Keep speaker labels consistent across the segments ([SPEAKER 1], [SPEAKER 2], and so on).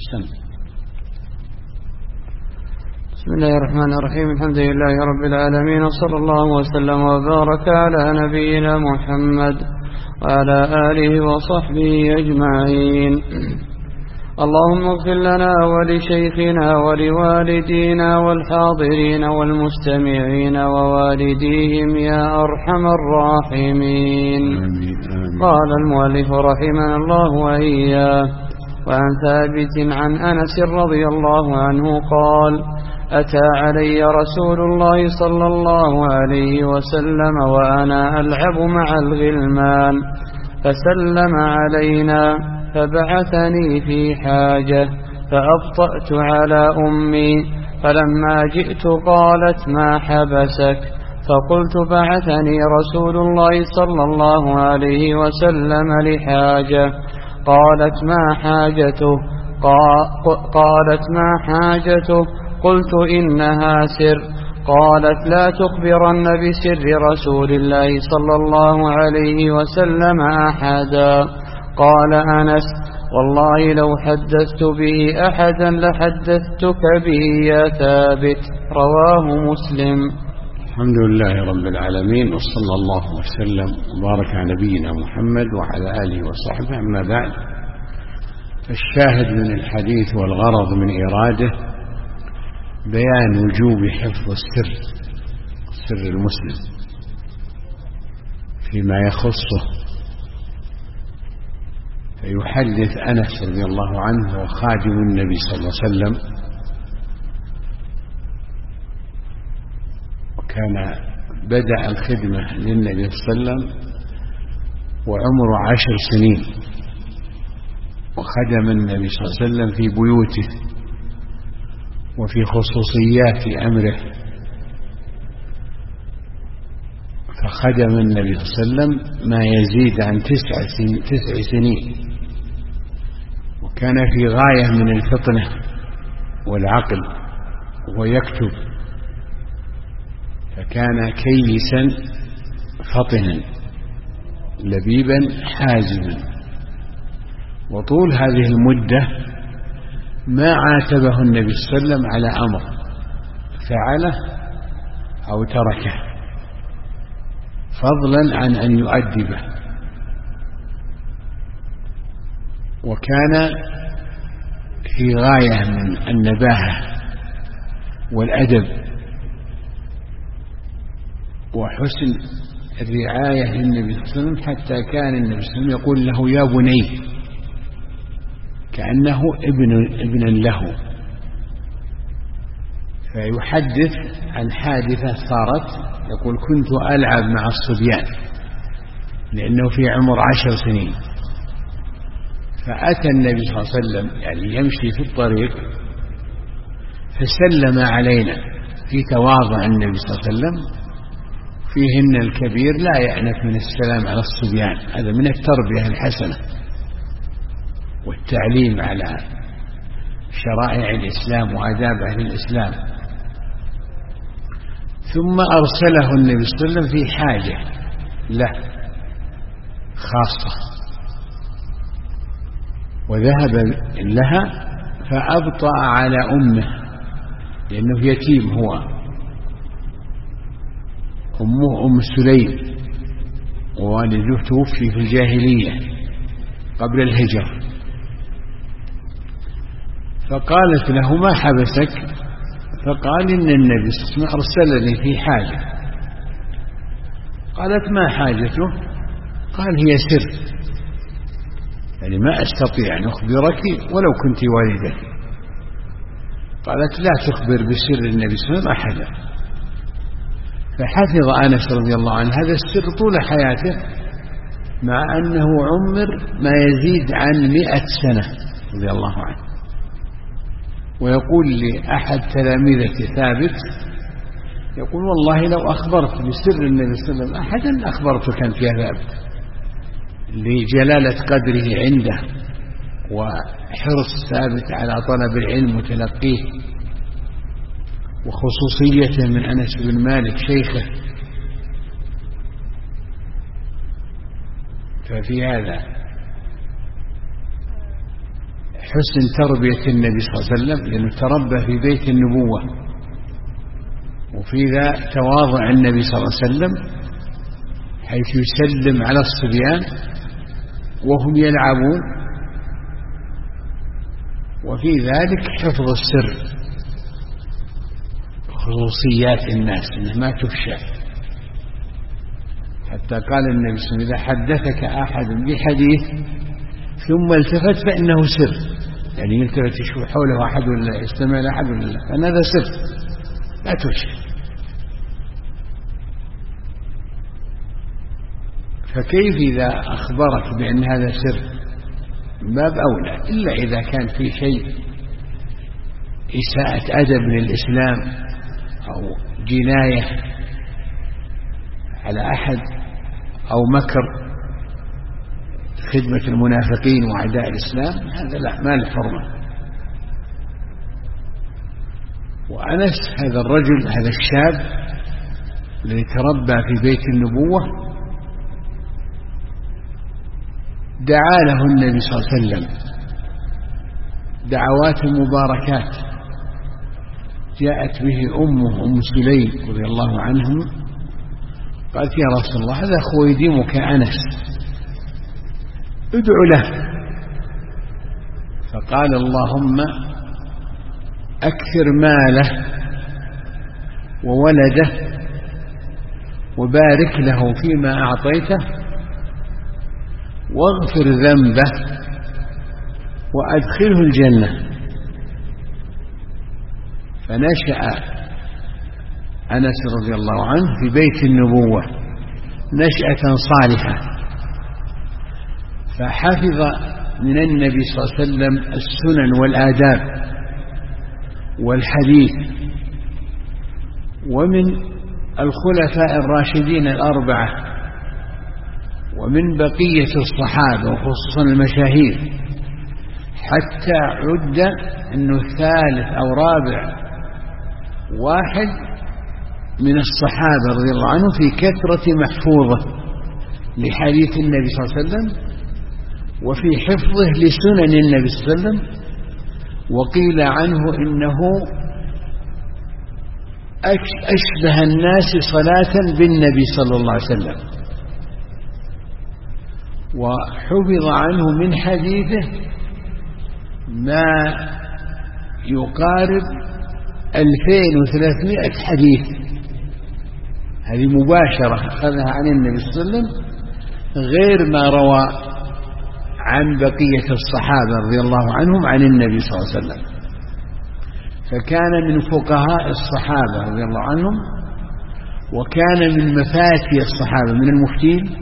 [SPEAKER 1] بسم الله الرحمن الرحيم. الحمد لله رب العالمين، وصلى الله وسلم وبارك على نبينا محمد وعلى آله وصحبه أجمعين. اللهم اغفر لنا ولشيخنا ولوالدينا والحاضرين والمستمعين ووالديهم يا أرحم الراحمين. قال المؤلف رحمه الله وإياه: وعن ثابت عن أنس رضي الله عنه قال: أتى علي رسول الله صلى الله عليه وسلم وأنا ألعب مع الغلمان، فسلم علينا فبعثني في حاجة، فأبطأت على أمي، فلما جئت قالت: ما حبسك؟ فقلت: بعثني رسول الله صلى الله عليه وسلم لحاجة. قالت: ما حاجته؟ قالت: ما حاجته؟ قلت: إنها سر. قالت: لا تخبرن بسر رسول الله صلى الله عليه وسلم أحدا. قال أنس: والله لو حدثت به أحدا لحدثتك به يا ثابت. رواه مسلم.
[SPEAKER 2] الحمد لله رب العالمين، وصلى الله وسلم وبارك على نبينا محمد وعلى آله وصحبه. أما بعد، الشاهد من الحديث والغرض من إراده بيان وجوب حفظ سر المسلم فيما يخصه. فيحدث أنس رضي الله عنه وخادم النبي صلى الله عليه وسلم، وكان بدأ الخدمة للنبي صلى الله عليه وسلم وعمره 10 سنين، وخدم النبي صلى الله عليه وسلم في بيوته وفي خصوصيات أمره، فخدم النبي صلى الله عليه وسلم ما يزيد عن 9 سنين، وكان في غاية من الفطنة والعقل وهو يكتب، فكان كيسا فطنا لبيبا حازما. وطول هذه المدة ما عاتبه النبي صلى الله عليه وسلم على أمر فعله أو تركه، فضلا عن أن يؤدبه. وكان في غاية من النباهة والأدب وحسن الرعاية للنبي صلى الله عليه وسلم، حتى كان النبي صلى الله عليه وسلم يقول له: يا بني، كأنه ابن له. فيحدث عن حادثة صارت، يقول: كنت ألعب مع الصبيان، لأنه في عمر 10 سنين. فأتى النبي صلى الله عليه وسلم يعني يمشي في الطريق، فسلم علينا في تواضع النبي صلى الله عليه وسلم. فيهن الكبير لا يأنف من السلام على الصبيان، هذا من التربية الحسنة والتعليم على شرائع الإسلام وآداب أهل الإسلام. ثم أرسله النبي صلى الله عليه وسلم في حاجة له خاصة، وذهب لها فأبطأ على أمه، لأنه يتيم هو. أمه أم سليم، ووالده توفي في الجاهلية قبل الهجرة. فقالت له: ما حبسك؟ فقال: إن النبي صلى الله عليه وسلم أرسلني في حاجة. قالت: ما حاجته؟ قال: هي سر، يعني ما أستطيع أن أخبرك ولو كنت والدتي. قالت: لا تخبر بسر النبي صلى الله عليه وسلم أحدا. فحفظ أنس رضي الله عنه هذا السر طول حياته، مع أنه عمر ما يزيد عن 100 سنة رضي الله عنه. ويقول لأحد تلاميذة ثابت، يقول: والله لو أخبرت بسر النبي صلى الله عليه وسلم أحدا أخبرتك أنت يا ثابت، لجلالة قدره عنده وحرص ثابت على طلب العلم وتلقيه، وخصوصيته من أنس بن مالك شيخه. ففي هذا حسن تربية النبي صلى الله عليه وسلم، لأنه تربى في بيت النبوة، وفي ذا تواضع النبي صلى الله عليه وسلم حيث يسلم على الصبيان وهم يلعبون، وفي ذلك حفظ السر، خصوصيات الناس إنها ما تفشى. حتى قال النبي صلى الله عليه وسلم: إذا حدثك أحد بحديث ثم التفت فإنه سر، يعني يلتفت يشوف حوله أحد ولا يستمع لأحد ولا لا، فإن هذا سر لا تفشى. فكيف إذا أخبرك بأن هذا سر؟ باب أولى، إلا إذا كان في شيء إساءة أدب للإسلام أو جناية على أحد أو مكر خدمة المنافقين وأعداء الإسلام، هذا لا، ما له حرمة. وأنس هذا الرجل، هذا الشاب الذي تربى في بيت النبوة، دعا له النبي صلى الله عليه وسلم دعوات مباركات جاءت به أمه أم سليم رضي الله عنهم، قالت: يا رسول الله، هذا خويدمك أنس، ادع له. فقال: اللهم أكثر ماله وولده وبارك له فيما أعطيته واغفر ذنبه وأدخله الجنة. فنشأ أنس رضي الله عنه في بيت النبوة نشأة صالحة، فحفظ من النبي صلى الله عليه وسلم السنن والآداب والحديث، ومن الخلفاء الراشدين الأربعة، ومن بقية الصحابة وخصوصا المشاهير، حتى عد أنه ثالث أو رابع واحد من الصحابة رضي الله عنه في كثرة محفوظة لحديث النبي صلى الله عليه وسلم وفي حفظه لسنن النبي صلى الله عليه وسلم. وقيل عنه إنه أشبه الناس صلاة بالنبي صلى الله عليه وسلم. وحفظ عنه من حديثه ما يقارب 2300 حديث، هذه مباشرة أخذها عن النبي صلى الله عليه وسلم، غير ما روى عن بقية الصحابة رضي الله عنهم عن النبي صلى الله عليه وسلم. فكان من فقهاء الصحابة رضي الله عنهم، وكان من مفاتي الصحابة، من المفتين،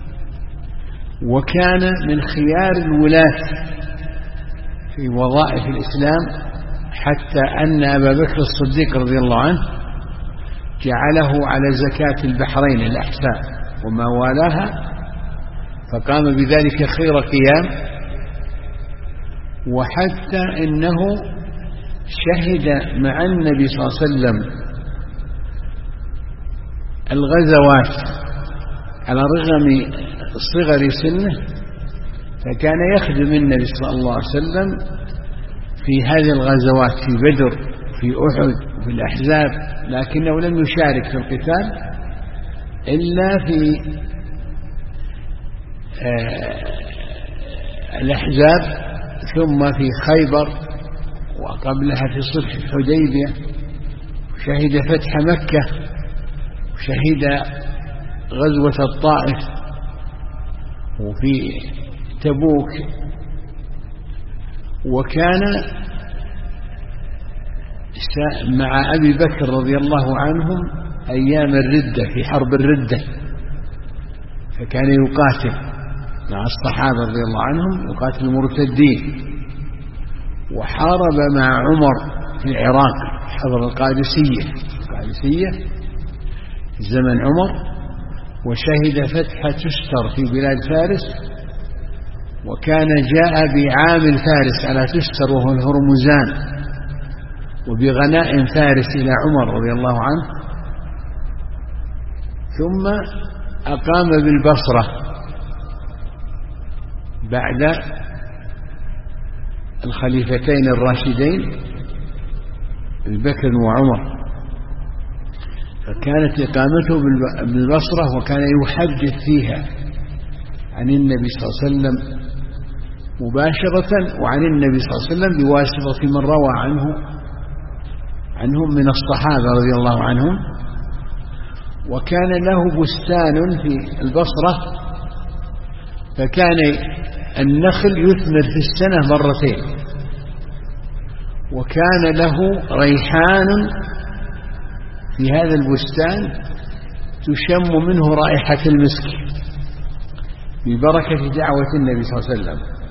[SPEAKER 2] وكان من خيار الولاة في وظائف الإسلام، حتى أن أبا بكر الصديق رضي الله عنه جعله على زكاة البحرين الأحساء وما والاها، فقام بذلك خير قيام. وحتى إنه شهد مع النبي صلى الله عليه وسلم الغزوات على رغم صغر سنه، فكان يخدم النبي صلى الله عليه وسلم في هذه الغزوات، في بدر، في أحد، وفي الأحزاب، لكنه لم يشارك في القتال إلا في الأحزاب، ثم في خيبر، وقبلها في صلح الحديبية، وشهد فتح مكة، وشهد غزوة الطائف، وفي تبوك. وكان مع أبي بكر رضي الله عنهم أيام الردة، في حرب الردة، فكان يقاتل مع الصحابة رضي الله عنهم، يقاتل المرتدين. وحارب مع عمر في العراق، حضر القادسية في زمن عمر، وشهد فتح تستر في بلاد فارس، وكان جاء بعامل فارس على تستر وهو الهرمزان، وبغنائم فارس إلى عمر رضي الله عنه. ثم أقام بالبصرة بعد الخليفتين الراشدين أبي بكر وعمر، فكانت إقامته بالبصرة، وكان يحدث فيها عن النبي صلى الله عليه وسلم مباشرة، وعن النبي صلى الله عليه وسلم بواسطة من روى عنهم من الصحابة رضي الله عنهم. وكان له بستان في البصرة، فكان النخل يثمر في السنة مرتين، وكان له ريحان في هذا البستان تشم منه رائحة المسك ببركة دعوة النبي صلى الله عليه وسلم.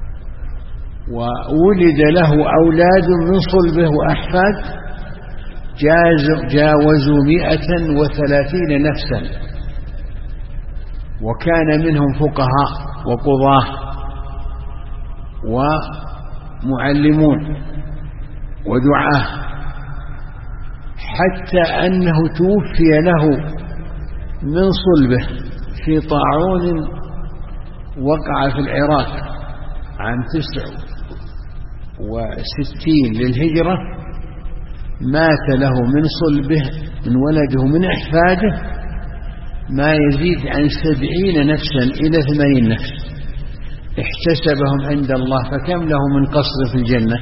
[SPEAKER 2] وولد له أولاد من صلبه وأحفاد جاوزوا 130 نفسا، وكان منهم فقهاء وقضاة ومعلمون ودعاة، حتى أنه توفي له من صلبه في طاعون وقع في العراق عام 69 للهجرة. مات له من صلبه من ولده من أحفاده ما يزيد عن 70 نفسا إلى 80 نفس، احتسبهم عند الله، فكم له من قصر في الجنة.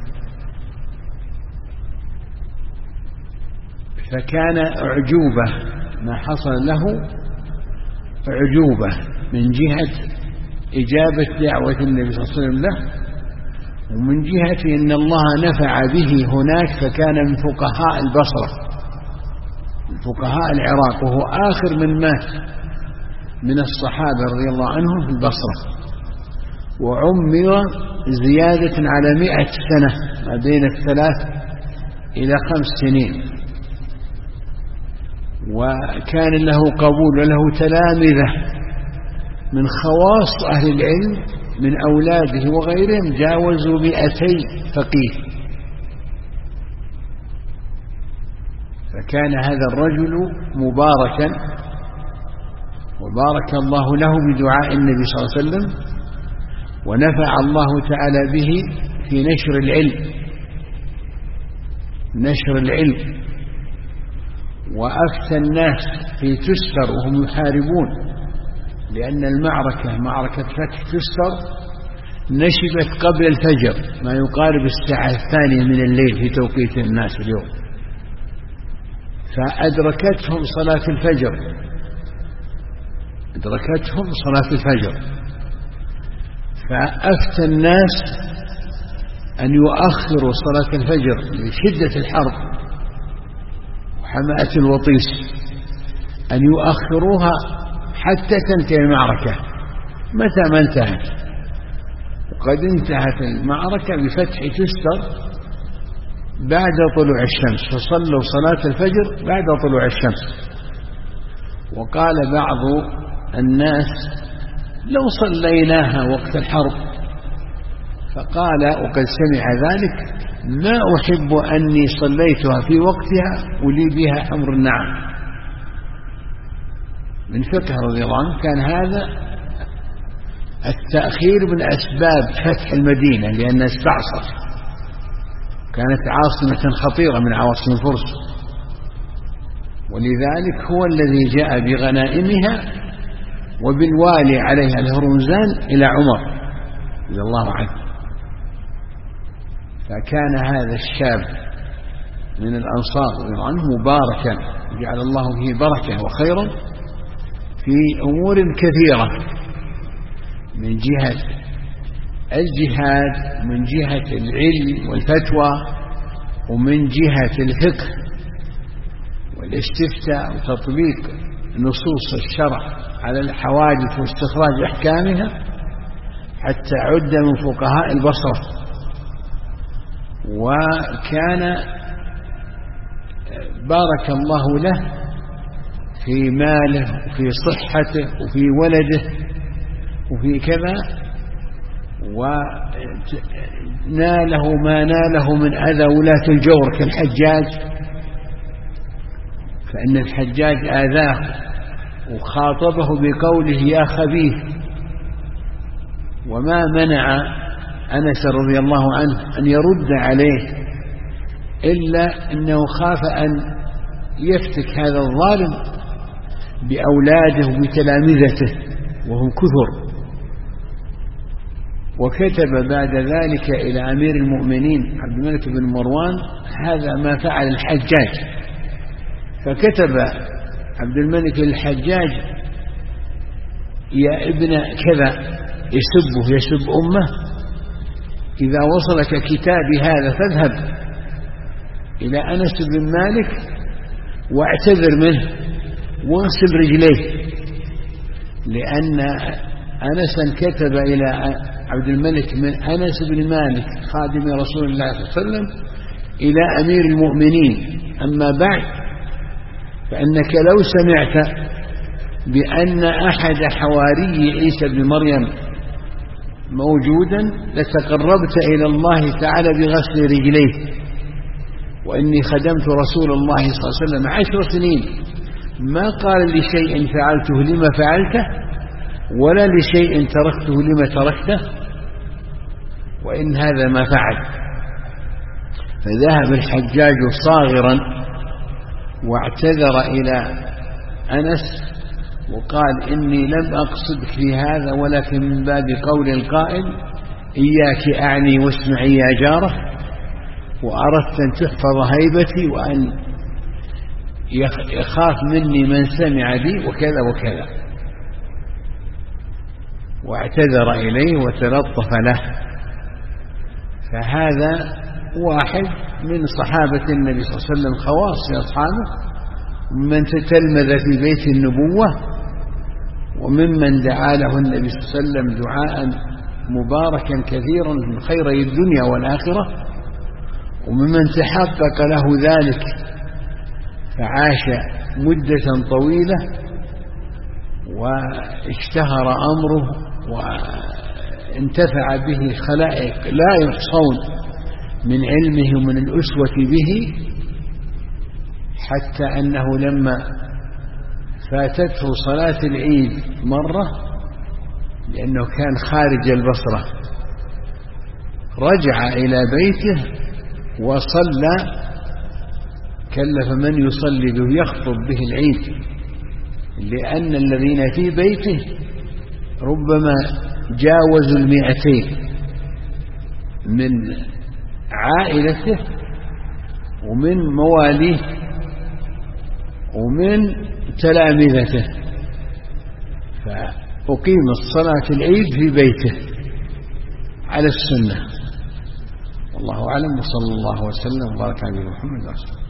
[SPEAKER 2] فكان أعجوبة ما حصل له، أعجوبة من جهة إجابة دعوة النبي صلى الله عليه وسلم له، ومن جهة أن الله نفع به هناك، فكان من فقهاء البصرة فقهاء العراق، وهو آخر من مات من الصحابة رضي الله عنهم في البصرة. وعمر زيادة على 100 سنة ما بين 3 إلى 5 سنين، وكان له قبول وله تلامذة من خواص أهل العلم من أولاده وغيرهم جاوزوا 200 فقيه. فكان هذا الرجل مباركا، وبارك الله له بدعاء النبي صلى الله عليه وسلم، ونفع الله تعالى به في نشر العلم وأفتى الناس في تستر وهم يحاربون، لأن المعركة معركة فتح تستر نشبت قبل الفجر ما يقارب الساعة 2 من الليل في توقيت الناس اليوم، فأدركتهم صلاة الفجر، فأفتى الناس أن يؤخروا صلاة الفجر لشدة الحرب وحماءة الوطيس، أن يؤخروها حتى تنتهي المعركة. متى ما انتهت؟ وقد انتهت المعركة بفتح تستر بعد طلوع الشمس، فصلوا صلاة الفجر بعد طلوع الشمس. وقال بعض الناس لو صليناها وقت الحرب، فقال وقد سمع ذلك ما أحب أني صليتها في وقتها ولي بها أمر النعم. من فقه رضي الله عنه كان هذا التأخير من أسباب فتح المدينة، لأنها استعصت، كانت عاصمة خطيرة من عواصم الفرس، ولذلك هو الذي جاء بغنائمها وبالوالي عليها الهرمزان إلى عمر رضي الله عنه. فكان هذا الشاب من الأنصار رضي الله عنه مباركا، جعل الله فيه بركة وخيرا في أمور كثيرة، من جهة الجهاد، من جهة العلم والفتوى، ومن جهة الفقه والاستفتاء وتطبيق نصوص الشرع على الحوادث واستخراج أحكامها، حتى عد من فقهاء البصرة. وكان بارك الله له في ماله وفي صحته وفي ولده وفي كذا، وناله ما ناله من أذى ولاة الجور كالحجاج، فإن الحجاج آذاه وخاطبه بقوله يا خبيث، وما منع أنس رضي الله عنه أن يرد عليه، إلا أنه خاف أن يفتك هذا الظالم بأولاده وبتلامذته وهم كثر. وكتب بعد ذلك إلى أمير المؤمنين عبد الملك بن مروان هذا ما فعل الحجاج، فكتب عبد الملك الحجاج: يا ابن كذا، يسب أمه، إذا وصلك كتابي هذا فاذهب إلى أنس بن مالك واعتذر منه واغسل رجليه، لأن أنسا كتب إلى عبد الملك من أنس بن مالك خادم رسول الله صلى الله عليه وسلم إلى أمير المؤمنين: أما بعد، فإنك لو سمعت بأن أحد حواري عيسى بن مريم موجودا لتقربت إلى الله تعالى بغسل رجليه، وإني خدمت رسول الله صلى الله عليه وسلم 10 سنين، ما قال لشيء فعلته لما فعلته، ولا لشيء تركته لما تركته، وإن هذا ما فعل. فذهب الحجاج صاغرا واعتذر إلى أنس وقال: إني لم أقصدك في هذا، ولكن من باب قول القائل: إياك أعني واسمعي يا جارة، وأردت أن تحفظ هيبتي وأن يخاف مني من سمع بي وكذا وكذا. واعتذر إليه وتلطف له. فهذا واحد من صحابة النبي صلى الله عليه وسلم، خواص أصحابه، ومن تتلمذ في بيت النبوة، وممن دعا له النبي صلى الله عليه وسلم دعاء مباركا كثيرا من خيري الدنيا والآخرة، وممن تحقق له ذلك فعاش مدة طويلة واشتهر أمره وانتفع به خلائق لا يحصون من علمه ومن الأسوة به، حتى أنه لما فاتته صلاة العيد مرة لأنه كان خارج البصرة رجع إلى بيته وصلى، كلف من يصلي به يخطب به العيد، لأن الذين في بيته ربما جاوزوا 200 من عائلته ومن مواليه ومن تلامذته، فأقيمت صلاة العيد في بيته على السنة. والله أعلم، وصلى الله وسلم وبارك على محمد.